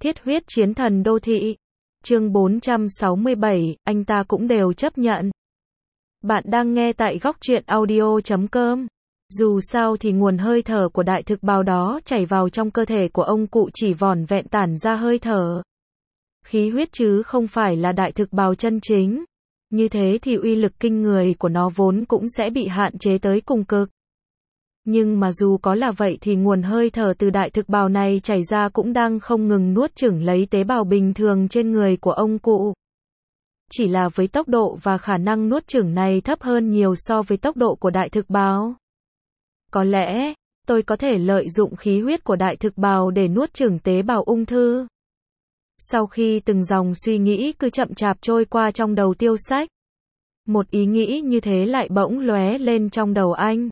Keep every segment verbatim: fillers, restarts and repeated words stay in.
Thiết huyết chiến thần đô thị. Chương bốn trăm sáu mươi bảy, anh ta cũng đều chấp nhận. Bạn đang nghe tại góc truyện audio chấm com. Dù sao thì nguồn hơi thở của đại thực bào đó chảy vào trong cơ thể của ông cụ chỉ vỏn vẹn tản ra hơi thở. Khí huyết chứ không phải là đại thực bào chân chính. Như thế thì uy lực kinh người của nó vốn cũng sẽ bị hạn chế tới cùng cực. Nhưng mà dù có là vậy thì nguồn hơi thở từ đại thực bào này chảy ra cũng đang không ngừng nuốt chửng lấy tế bào bình thường trên người của ông cụ. Chỉ là với tốc độ và khả năng nuốt chửng này thấp hơn nhiều so với tốc độ của đại thực bào. Có lẽ, tôi có thể lợi dụng khí huyết của đại thực bào để nuốt chửng tế bào ung thư. Sau khi từng dòng suy nghĩ cứ chậm chạp trôi qua trong đầu Tiêu Sách, một ý nghĩ như thế lại bỗng lóe lên trong đầu anh.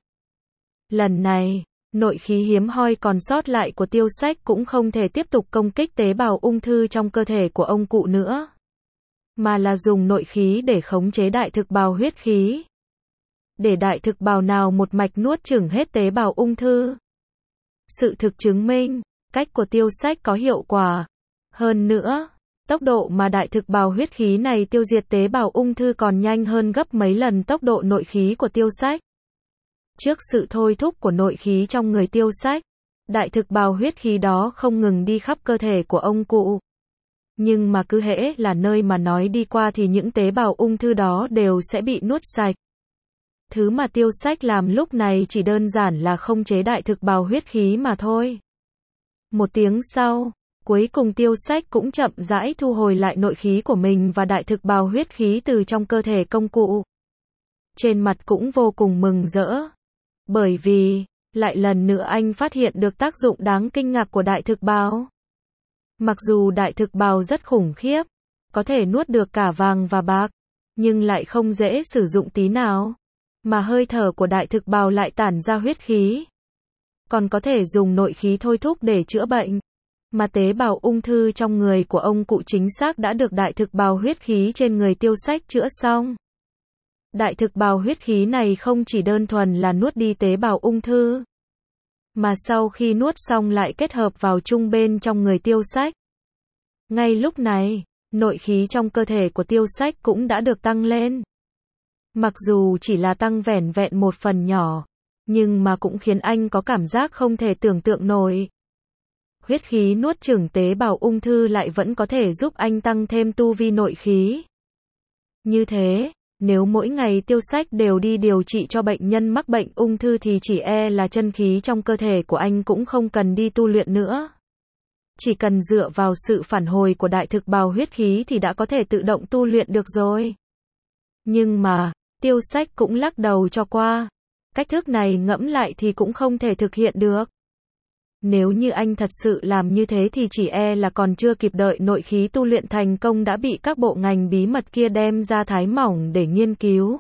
Lần này, nội khí hiếm hoi còn sót lại của Tiêu Sách cũng không thể tiếp tục công kích tế bào ung thư trong cơ thể của ông cụ nữa, mà là dùng nội khí để khống chế đại thực bào huyết khí. Để đại thực bào nào một mạch nuốt chửng hết tế bào ung thư. Sự thực chứng minh, cách của Tiêu Sách có hiệu quả. Hơn nữa, tốc độ mà đại thực bào huyết khí này tiêu diệt tế bào ung thư còn nhanh hơn gấp mấy lần tốc độ nội khí của Tiêu Sách. Trước sự thôi thúc của nội khí trong người Tiêu Sách, đại thực bào huyết khí đó không ngừng đi khắp cơ thể của ông cụ. Nhưng mà cứ hễ là nơi mà nói đi qua thì những tế bào ung thư đó đều sẽ bị nuốt sạch. Thứ mà Tiêu Sách làm lúc này chỉ đơn giản là không chế đại thực bào huyết khí mà thôi. Một tiếng sau, cuối cùng Tiêu Sách cũng chậm rãi thu hồi lại nội khí của mình và đại thực bào huyết khí từ trong cơ thể công cụ. Trên mặt cũng vô cùng mừng rỡ. Bởi vì, lại lần nữa anh phát hiện được tác dụng đáng kinh ngạc của đại thực bào. Mặc dù đại thực bào rất khủng khiếp, có thể nuốt được cả vàng và bạc, nhưng lại không dễ sử dụng tí nào. Mà hơi thở của đại thực bào lại tản ra huyết khí. Còn có thể dùng nội khí thôi thúc để chữa bệnh. Mà tế bào ung thư trong người của ông cụ chính xác đã được đại thực bào huyết khí trên người Tiêu Sách chữa xong. Đại thực bào huyết khí này không chỉ đơn thuần là nuốt đi tế bào ung thư, mà sau khi nuốt xong lại kết hợp vào chung bên trong người Tiêu Sách. Ngay lúc này, nội khí trong cơ thể của Tiêu Sách cũng đã được tăng lên. Mặc dù chỉ là tăng vẻn vẹn một phần nhỏ, nhưng mà cũng khiến anh có cảm giác không thể tưởng tượng nổi. Huyết khí nuốt chửng tế bào ung thư lại vẫn có thể giúp anh tăng thêm tu vi nội khí. Như thế, nếu mỗi ngày Tiêu Sách đều đi điều trị cho bệnh nhân mắc bệnh ung thư thì chỉ e là chân khí trong cơ thể của anh cũng không cần đi tu luyện nữa. Chỉ cần dựa vào sự phản hồi của đại thực bào huyết khí thì đã có thể tự động tu luyện được rồi. Nhưng mà, Tiêu Sách cũng lắc đầu cho qua. Cách thức này ngẫm lại thì cũng không thể thực hiện được. Nếu như anh thật sự làm như thế thì chỉ e là còn chưa kịp đợi nội khí tu luyện thành công đã bị các bộ ngành bí mật kia đem ra thái mỏng để nghiên cứu.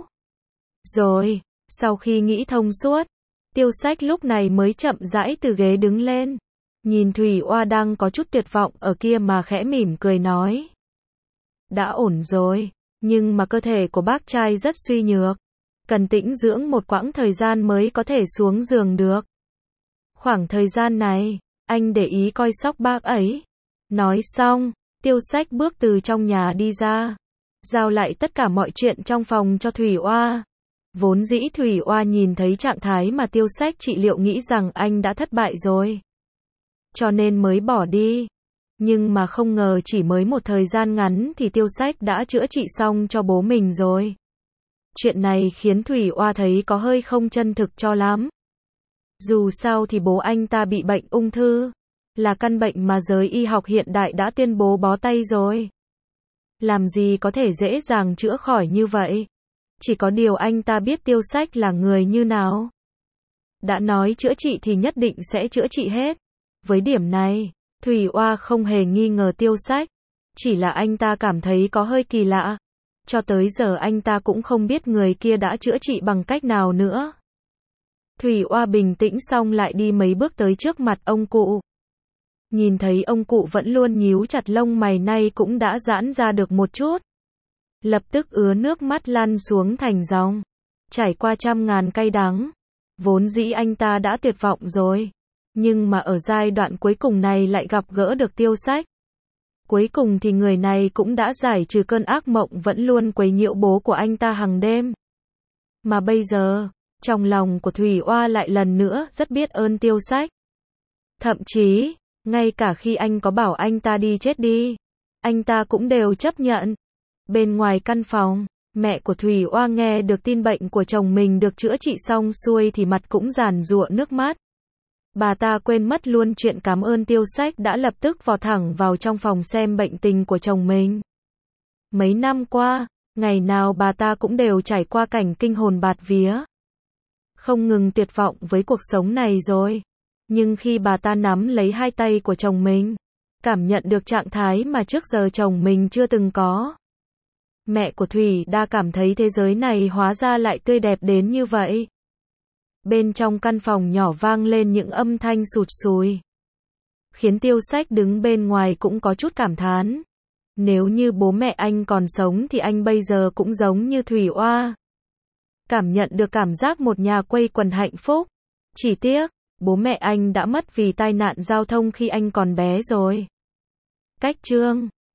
Rồi, sau khi nghĩ thông suốt, Tiêu Sách lúc này mới chậm rãi từ ghế đứng lên. Nhìn Thủy Oa đang có chút tuyệt vọng ở kia mà khẽ mỉm cười nói. Đã ổn rồi, nhưng mà cơ thể của bác trai rất suy nhược. Cần tĩnh dưỡng một quãng thời gian mới có thể xuống giường được. Khoảng thời gian này, anh để ý coi sóc bác ấy. Nói xong, Tiêu Sách bước từ trong nhà đi ra, giao lại tất cả mọi chuyện trong phòng cho Thủy Oa. Vốn dĩ Thủy Oa nhìn thấy trạng thái mà Tiêu Sách trị liệu nghĩ rằng anh đã thất bại rồi, cho nên mới bỏ đi. Nhưng mà không ngờ chỉ mới một thời gian ngắn thì Tiêu Sách đã chữa trị xong cho bố mình rồi. Chuyện này khiến Thủy Oa thấy có hơi không chân thực cho lắm. Dù sao thì bố anh ta bị bệnh ung thư, là căn bệnh mà giới y học hiện đại đã tuyên bố bó tay rồi. Làm gì có thể dễ dàng chữa khỏi như vậy. Chỉ có điều anh ta biết Tiêu Sách là người như nào. Đã nói chữa trị thì nhất định sẽ chữa trị hết. Với điểm này, Thủy Oa không hề nghi ngờ Tiêu Sách. Chỉ là anh ta cảm thấy có hơi kỳ lạ. Cho tới giờ anh ta cũng không biết người kia đã chữa trị bằng cách nào nữa. Thủy Oa bình tĩnh xong lại đi mấy bước tới trước mặt ông cụ. Nhìn thấy ông cụ vẫn luôn nhíu chặt lông mày nay cũng đã giãn ra được một chút. Lập tức ứa nước mắt lăn xuống thành dòng. Trải qua trăm ngàn cay đắng. Vốn dĩ anh ta đã tuyệt vọng rồi. Nhưng mà ở giai đoạn cuối cùng này lại gặp gỡ được Tiêu Sách. Cuối cùng thì người này cũng đã giải trừ cơn ác mộng vẫn luôn quấy nhiễu bố của anh ta hàng đêm. Mà bây giờ, trong lòng của Thủy Oa lại lần nữa rất biết ơn Tiêu Sách. Thậm chí, ngay cả khi anh có bảo anh ta đi chết đi, anh ta cũng đều chấp nhận. Bên ngoài căn phòng, mẹ của Thủy Oa nghe được tin bệnh của chồng mình được chữa trị xong xuôi thì mặt cũng giàn giụa nước mắt. Bà ta quên mất luôn chuyện cảm ơn Tiêu Sách đã lập tức vọt thẳng vào trong phòng xem bệnh tình của chồng mình. Mấy năm qua, ngày nào bà ta cũng đều trải qua cảnh kinh hồn bạt vía. Không ngừng tuyệt vọng với cuộc sống này rồi. Nhưng khi bà ta nắm lấy hai tay của chồng mình, cảm nhận được trạng thái mà trước giờ chồng mình chưa từng có. Mẹ của Thủy Đa cảm thấy thế giới này hóa ra lại tươi đẹp đến như vậy. Bên trong căn phòng nhỏ vang lên những âm thanh sụt sùi. Khiến Tiêu Sách đứng bên ngoài cũng có chút cảm thán. Nếu như bố mẹ anh còn sống thì anh bây giờ cũng giống như Thủy Oa. Cảm nhận được cảm giác một nhà quây quần hạnh phúc. Chỉ tiếc, bố mẹ anh đã mất vì tai nạn giao thông khi anh còn bé rồi. Cách chương